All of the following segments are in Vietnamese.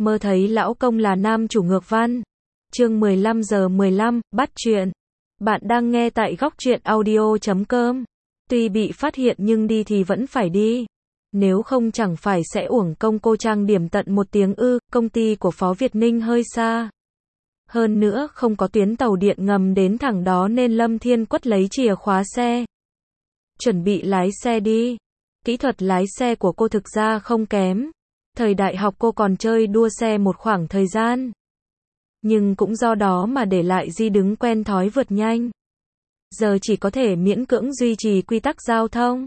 Mơ thấy lão công là nam chủ ngược văn. Chương 15:15, bắt chuyện. Bạn đang nghe tại góc truyện audio.com. Tuy bị phát hiện nhưng đi thì vẫn phải đi. Nếu không chẳng phải sẽ uổng công cô trang điểm tận 1 tiếng ư. Công ty của Phó Việt Ninh hơi xa. Hơn nữa không có tuyến tàu điện ngầm đến thẳng đó nên Lâm Thiên Quất lấy chìa khóa xe. Chuẩn bị lái xe đi. Kỹ thuật lái xe của cô thực ra không kém. Thời đại học cô còn chơi đua xe một khoảng thời gian. Nhưng cũng do đó mà để lại di đứng quen thói vượt nhanh. Giờ chỉ có thể miễn cưỡng duy trì quy tắc giao thông.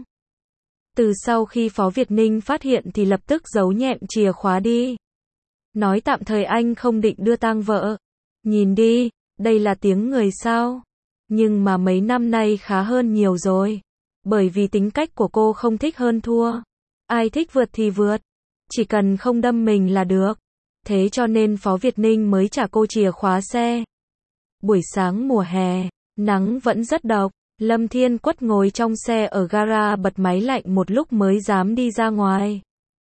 Từ sau khi Phó Việt Ninh phát hiện thì lập tức giấu nhẹm chìa khóa đi. Nói tạm thời anh không định đưa tang vợ. Nhìn đi, đây là tiếng người sao. Nhưng mà mấy năm nay khá hơn nhiều rồi. Bởi vì tính cách của cô không thích hơn thua. Ai thích vượt thì vượt. Chỉ cần không đâm mình là được. Thế cho nên Phó Việt Ninh mới trả cô chìa khóa xe. Buổi sáng mùa hè, nắng vẫn rất độc. Lâm Thiên Quất ngồi trong xe ở gara bật máy lạnh một lúc mới dám đi ra ngoài.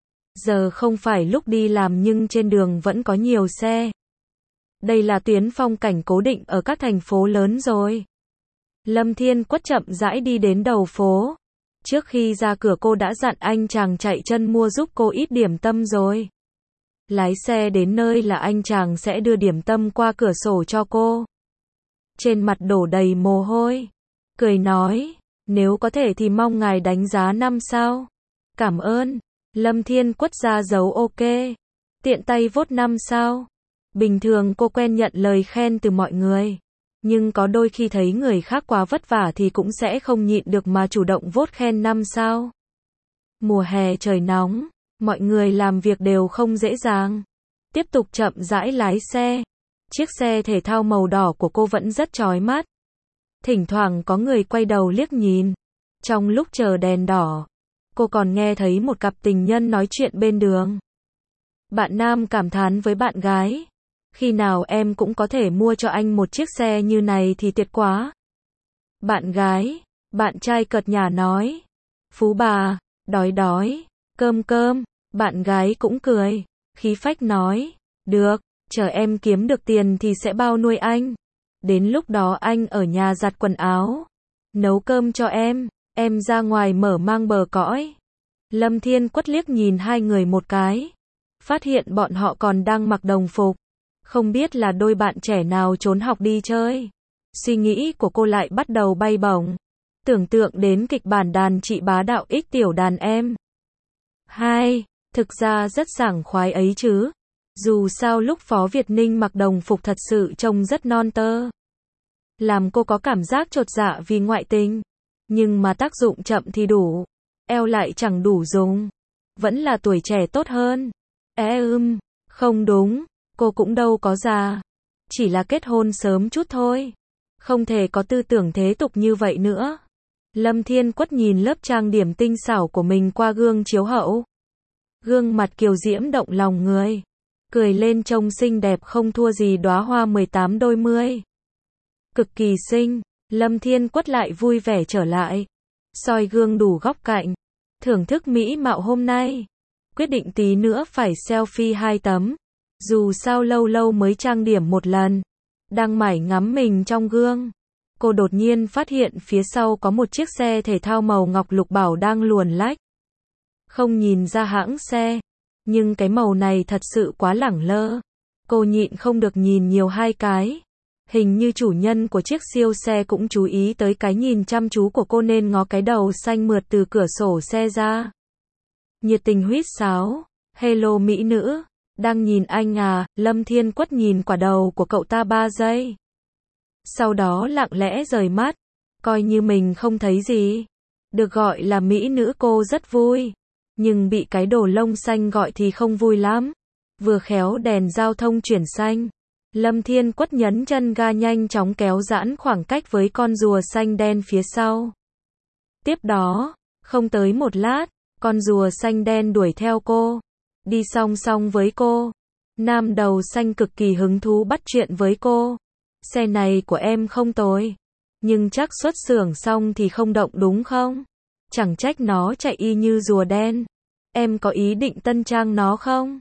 Giờ không phải lúc đi làm nhưng trên đường vẫn có nhiều xe. Đây là tuyến phong cảnh cố định ở các thành phố lớn rồi. Lâm Thiên Quất chậm rãi đi đến đầu phố. Trước khi ra cửa cô đã dặn anh chàng chạy chân mua giúp cô ít điểm tâm rồi. Lái xe đến nơi là anh chàng sẽ đưa điểm tâm qua cửa sổ cho cô. Trên mặt đổ đầy mồ hôi. Cười nói, nếu có thể thì mong ngài đánh giá 5 sao. Cảm ơn. Lâm Thiên Quất ra dấu ok. Tiện tay vote 5 sao. Bình thường cô quen nhận lời khen từ mọi người. Nhưng có đôi khi thấy người khác quá vất vả thì cũng sẽ không nhịn được mà chủ động vote khen 5 sao. Mùa hè trời nóng, mọi người làm việc đều không dễ dàng. Tiếp tục chậm rãi lái xe. Chiếc xe thể thao màu đỏ của cô vẫn rất chói mắt. Thỉnh thoảng có người quay đầu liếc nhìn. Trong lúc chờ đèn đỏ, cô còn nghe thấy một cặp tình nhân nói chuyện bên đường. Bạn nam cảm thán với bạn gái. Khi nào em cũng có thể mua cho anh một chiếc xe như này thì tuyệt quá. Bạn gái, bạn trai cợt nhả nói. Phú bà, đói, cơm. Bạn gái cũng cười, khí phách nói. Được, chờ em kiếm được tiền thì sẽ bao nuôi anh. Đến lúc đó anh ở nhà giặt quần áo, nấu cơm cho em ra ngoài mở mang bờ cõi. Lâm Thiên Quất liếc nhìn hai người một cái. Phát hiện bọn họ còn đang mặc đồng phục. Không biết là đôi bạn trẻ nào trốn học đi chơi. Suy nghĩ của cô lại bắt đầu bay bổng. Tưởng tượng đến kịch bản đàn chị bá đạo ích tiểu đàn em. Thực ra rất sảng khoái ấy chứ. Dù sao lúc Phó Việt Ninh mặc đồng phục thật sự trông rất non tơ. Làm cô có cảm giác chột dạ vì ngoại tình. Nhưng mà tác dụng chậm thì đủ. Eo lại chẳng đủ dùng. Vẫn là tuổi trẻ tốt hơn. Không đúng. Cô cũng đâu có già. Chỉ là kết hôn sớm chút thôi. Không thể có tư tưởng thế tục như vậy nữa. Lâm Thiên Quất nhìn lớp trang điểm tinh xảo của mình qua gương chiếu hậu. Gương mặt kiều diễm động lòng người. Cười lên trông xinh đẹp không thua gì đóa hoa 18 đôi mươi. Cực kỳ xinh. Lâm Thiên Quất lại vui vẻ trở lại. Soi gương đủ góc cạnh. Thưởng thức mỹ mạo hôm nay. Quyết định tí nữa phải selfie 2 tấm. Dù sao lâu lâu mới trang điểm một lần. Đang mải ngắm mình trong gương. Cô đột nhiên phát hiện phía sau có một chiếc xe thể thao màu ngọc lục bảo đang luồn lách. Không nhìn ra hãng xe. Nhưng cái màu này thật sự quá lẳng lơ. Cô nhịn không được nhìn nhiều 2 cái. Hình như chủ nhân của chiếc siêu xe cũng chú ý tới cái nhìn chăm chú của cô nên ngó cái đầu xanh mượt từ cửa sổ xe ra. Nhiệt tình huýt sáo. Hello mỹ nữ. Đang nhìn anh à? Lâm Thiên Quất nhìn quả đầu của cậu ta 3 giây. Sau đó lặng lẽ rời mắt. Coi như mình không thấy gì. Được gọi là mỹ nữ cô rất vui. Nhưng bị cái đồ lông xanh gọi thì không vui lắm. Vừa khéo đèn giao thông chuyển xanh. Lâm Thiên Quất nhấn chân ga nhanh chóng kéo giãn khoảng cách với con rùa xanh đen phía sau. Tiếp đó, không tới một lát, con rùa xanh đen đuổi theo cô. Đi song song với cô. Nam đầu xanh cực kỳ hứng thú bắt chuyện với cô. Xe này của em không tồi. Nhưng chắc xuất xưởng xong thì không động đúng không? Chẳng trách nó chạy y như rùa đen. Em có ý định tân trang nó không?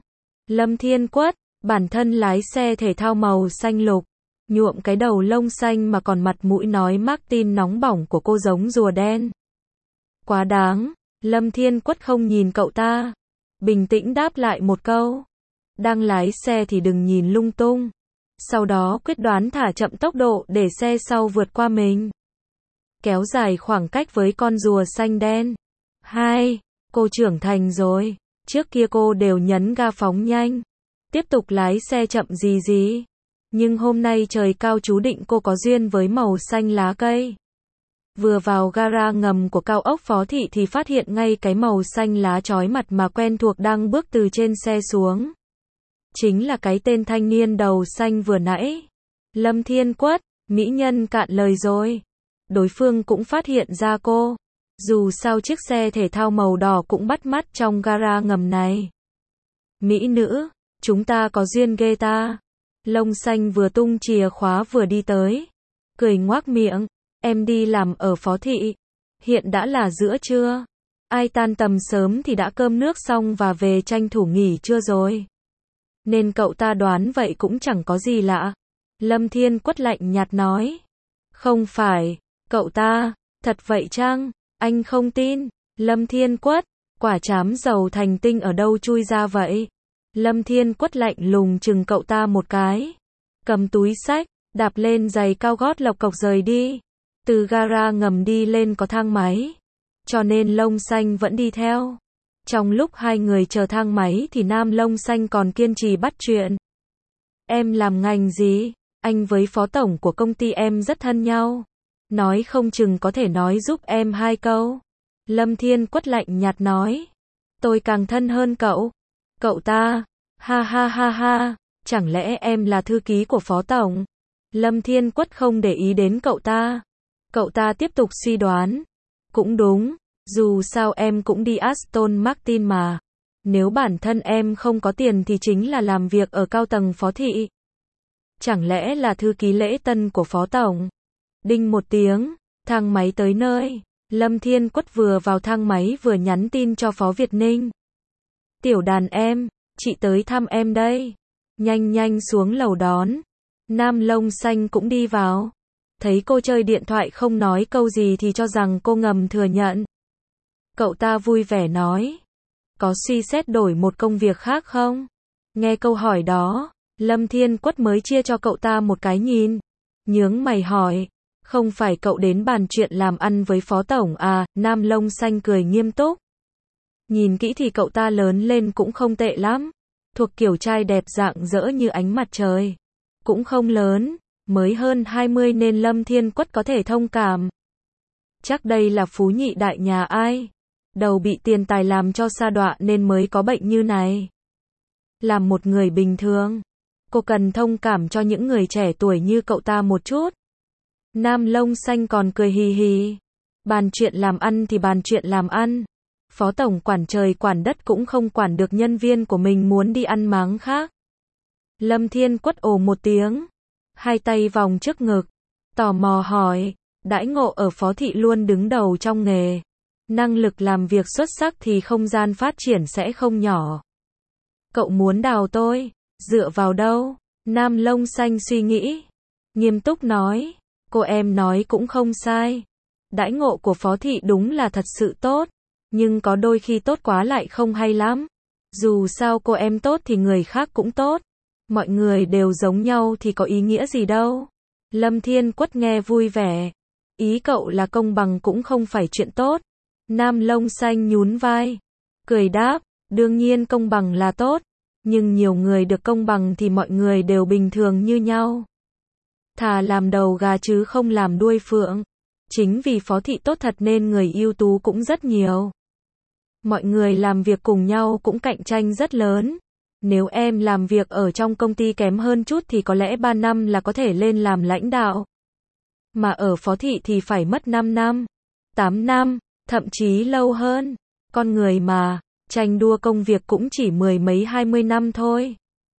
Lâm Thiên Quất, bản thân lái xe thể thao màu xanh lục, nhuộm cái đầu lông xanh mà còn mặt mũi nói Martin nóng bỏng của cô giống rùa đen. Quá đáng, Lâm Thiên Quất không nhìn cậu ta, bình tĩnh đáp lại một câu. Đang lái xe thì đừng nhìn lung tung. Sau đó quyết đoán thả chậm tốc độ để xe sau vượt qua mình. Kéo dài khoảng cách với con rùa xanh đen. 2. Cô trưởng thành rồi. Trước kia cô đều nhấn ga phóng nhanh. Tiếp tục lái xe chậm gì. Nhưng hôm nay trời cao chú định cô có duyên với màu xanh lá cây. Vừa vào gara ngầm của cao ốc Phó Thị thì phát hiện ngay cái màu xanh lá chói mặt mà quen thuộc đang bước từ trên xe xuống. Chính là cái tên thanh niên đầu xanh vừa nãy. Lâm Thiên Quất, mỹ nhân cạn lời rồi. Đối phương cũng phát hiện ra cô. Dù sao chiếc xe thể thao màu đỏ cũng bắt mắt trong gara ngầm này. Mỹ nữ, chúng ta có duyên ghê ta. Lông xanh vừa tung chìa khóa vừa đi tới. Cười ngoác miệng, em đi làm ở Phó Thị. Hiện đã là giữa trưa. Ai tan tầm sớm thì đã cơm nước xong và về tranh thủ nghỉ trưa rồi. Nên cậu ta đoán vậy cũng chẳng có gì lạ. Lâm Thiên Quất lạnh nhạt nói. Không phải, cậu ta, thật vậy chăng? Anh không tin. Lâm Thiên Quất, quả trám dầu thành tinh ở đâu chui ra vậy? Lâm Thiên Quất lạnh lùng chừng cậu ta một cái. Cầm túi xách, đạp lên giày cao gót lộc cộc rời đi. Từ gara ngầm đi lên có thang máy. Cho nên lông xanh vẫn đi theo. Trong lúc hai người chờ thang máy thì nam lông xanh còn kiên trì bắt chuyện. Em làm ngành gì? Anh với phó tổng của công ty em rất thân nhau. Nói không chừng có thể nói giúp em 2 câu. Lâm Thiên Quất lạnh nhạt nói. Tôi càng thân hơn cậu. Cậu ta, ha ha ha ha, chẳng lẽ em là thư ký của phó tổng? Lâm Thiên Quất không để ý đến cậu ta. Cậu ta tiếp tục suy đoán. Cũng đúng, dù sao em cũng đi Aston Martin mà. Nếu bản thân em không có tiền thì chính là làm việc ở cao tầng Phó Thị. Chẳng lẽ là thư ký lễ tân của phó tổng? Đinh một tiếng, thang máy tới nơi. Lâm Thiên Quất vừa vào thang máy vừa nhắn tin cho Phó Việt Ninh. Tiểu đàn em, chị tới thăm em đây. Nhanh nhanh xuống lầu đón. Nam lông xanh cũng đi vào. Thấy cô chơi điện thoại không nói câu gì thì cho rằng cô ngầm thừa nhận. Cậu ta vui vẻ nói. Có suy xét đổi một công việc khác không? Nghe câu hỏi đó, Lâm Thiên Quất mới chia cho cậu ta một cái nhìn. Nhướng mày hỏi. Không phải cậu đến bàn chuyện làm ăn với phó tổng à? Nam lông xanh cười nghiêm túc. Nhìn kỹ thì cậu ta lớn lên cũng không tệ lắm. Thuộc kiểu trai đẹp rạng rỡ như ánh mặt trời. Cũng không lớn, mới hơn 20 nên Lâm Thiên Quất có thể thông cảm. Chắc đây là phú nhị đại nhà ai? Đầu bị tiền tài làm cho sa đọa nên mới có bệnh như này. Làm một người bình thường, cô cần thông cảm cho những người trẻ tuổi như cậu ta một chút. Nam lông xanh còn cười hì hì. Bàn chuyện làm ăn thì bàn chuyện làm ăn. Phó tổng quản trời quản đất cũng không quản được nhân viên của mình muốn đi ăn máng khác. Lâm Thiên Quất ồ một tiếng. Hai tay vòng trước ngực. Tò mò hỏi. Đãi ngộ ở Phó Thị luôn đứng đầu trong nghề. Năng lực làm việc xuất sắc thì không gian phát triển sẽ không nhỏ. Cậu muốn đào tôi? Dựa vào đâu? Nam lông xanh suy nghĩ. Nghiêm túc nói. Cô em nói cũng không sai. Đãi ngộ của Phó Thị đúng là thật sự tốt. Nhưng có đôi khi tốt quá lại không hay lắm. Dù sao cô em tốt thì người khác cũng tốt. Mọi người đều giống nhau thì có ý nghĩa gì đâu. Lâm Thiên Quất nghe vui vẻ. Ý cậu là công bằng cũng không phải chuyện tốt. Nam lông xanh nhún vai. Cười đáp, đương nhiên công bằng là tốt. Nhưng nhiều người được công bằng thì mọi người đều bình thường như nhau. Thà làm đầu gà chứ không làm đuôi phượng. Chính vì Phó Thị tốt thật nên người ưu tú cũng rất nhiều. Mọi người làm việc cùng nhau cũng cạnh tranh rất lớn. Nếu em làm việc ở trong công ty kém hơn chút thì có lẽ 3 năm là có thể lên làm lãnh đạo. Mà ở Phó Thị thì phải mất 5 năm, 8 năm, thậm chí lâu hơn. Con người mà, tranh đua công việc cũng chỉ 10 mấy 20 năm thôi.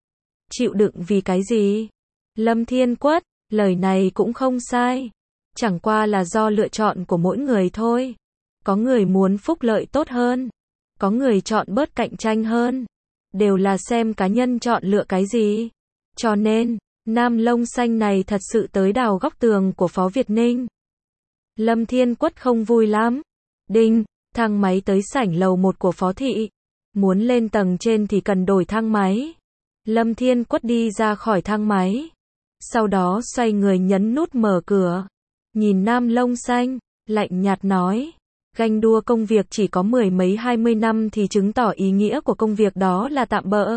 Chịu đựng vì cái gì? Lâm Thiên Quất, lời này cũng không sai. Chẳng qua là do lựa chọn của mỗi người thôi. Có người muốn phúc lợi tốt hơn. Có người chọn bớt cạnh tranh hơn. đều là xem cá nhân chọn lựa cái gì. Cho nên, nam lông xanh này thật sự tới đào góc tường của Phó Việt Ninh. Lâm Thiên Quất không vui lắm. Đinh, thang máy tới sảnh lầu 1 của Phó Thị. Muốn lên tầng trên thì cần đổi thang máy. Lâm Thiên Quất đi ra khỏi thang máy. Sau đó xoay người nhấn nút mở cửa. Nhìn nam lông xanh, lạnh nhạt nói. Ganh đua công việc chỉ có mười mấy 20 năm thì chứng tỏ ý nghĩa của công việc đó là tạm bợ.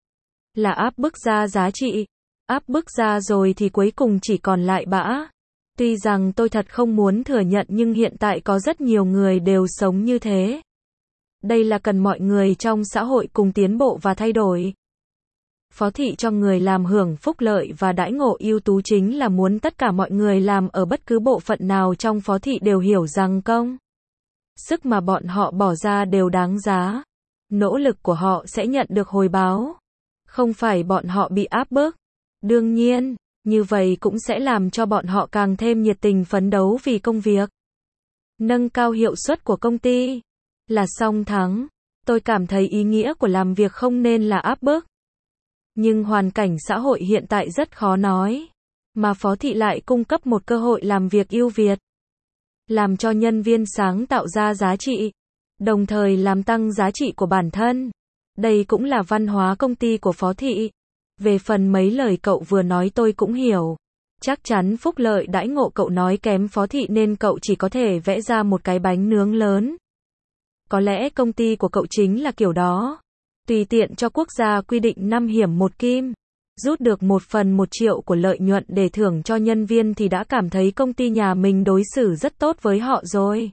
Là áp bức ra giá trị. Áp bức ra rồi thì cuối cùng chỉ còn lại bã. Tuy rằng tôi thật không muốn thừa nhận nhưng hiện tại có rất nhiều người đều sống như thế. Đây là cần mọi người trong xã hội cùng tiến bộ và thay đổi. Phó Thị cho người làm hưởng phúc lợi và đãi ngộ ưu tú chính là muốn tất cả mọi người làm ở bất cứ bộ phận nào trong Phó Thị đều hiểu rằng công sức mà bọn họ bỏ ra đều đáng giá. Nỗ lực của họ sẽ nhận được hồi báo. Không phải bọn họ bị áp bức. Đương nhiên, như vậy cũng sẽ làm cho bọn họ càng thêm nhiệt tình phấn đấu vì công việc. Nâng cao hiệu suất của công ty là song thắng. Tôi cảm thấy ý nghĩa của làm việc không nên là áp bức. Nhưng hoàn cảnh xã hội hiện tại rất khó nói. Mà Phó Thị lại cung cấp một cơ hội làm việc ưu việt. Làm cho nhân viên sáng tạo ra giá trị. Đồng thời làm tăng giá trị của bản thân. Đây cũng là văn hóa công ty của Phó Thị. Về phần mấy lời cậu vừa nói tôi cũng hiểu. Chắc chắn phúc lợi đãi ngộ cậu nói kém Phó Thị nên cậu chỉ có thể vẽ ra một cái bánh nướng lớn. Có lẽ công ty của cậu chính là kiểu đó. Tùy tiện cho quốc gia quy định 5 hiểm 1 kim. Rút được 1/1 triệu của lợi nhuận để thưởng cho nhân viên thì đã cảm thấy công ty nhà mình đối xử rất tốt với họ rồi.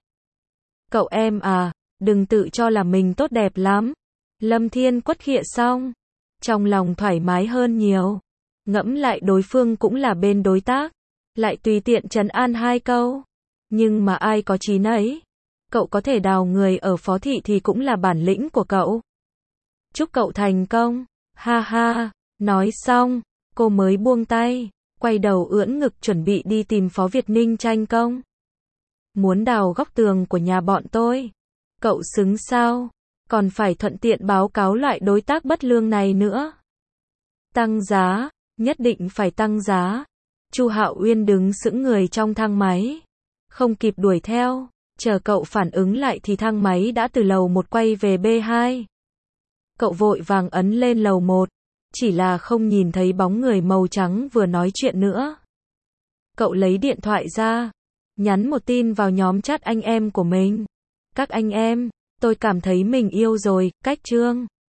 Cậu em à, đừng tự cho là mình tốt đẹp lắm. Lâm Thiên Quất khịa xong. Trong lòng thoải mái hơn nhiều. Ngẫm lại đối phương cũng là bên đối tác. Lại tùy tiện trấn an 2 câu. Nhưng mà ai có chí nấy. Cậu có thể đào người ở Phó Thị thì cũng là bản lĩnh của cậu. Chúc cậu thành công. Ha ha. Nói xong, cô mới buông tay. Quay đầu ưỡn ngực chuẩn bị đi tìm Phó Việt Ninh tranh công. Muốn đào góc tường của nhà bọn tôi. Cậu xứng sao? Còn phải thuận tiện báo cáo loại đối tác bất lương này nữa. Tăng giá, nhất định phải tăng giá. Chu Hạo Uyên đứng sững người trong thang máy. Không kịp đuổi theo, chờ cậu phản ứng lại thì thang máy đã từ lầu 1 quay về B2. Cậu vội vàng ấn lên lầu 1, chỉ là không nhìn thấy bóng người màu trắng vừa nói chuyện nữa. Cậu lấy điện thoại ra, nhắn một tin vào nhóm chat anh em của mình. Các anh em, tôi cảm thấy mình yêu rồi, cách chương.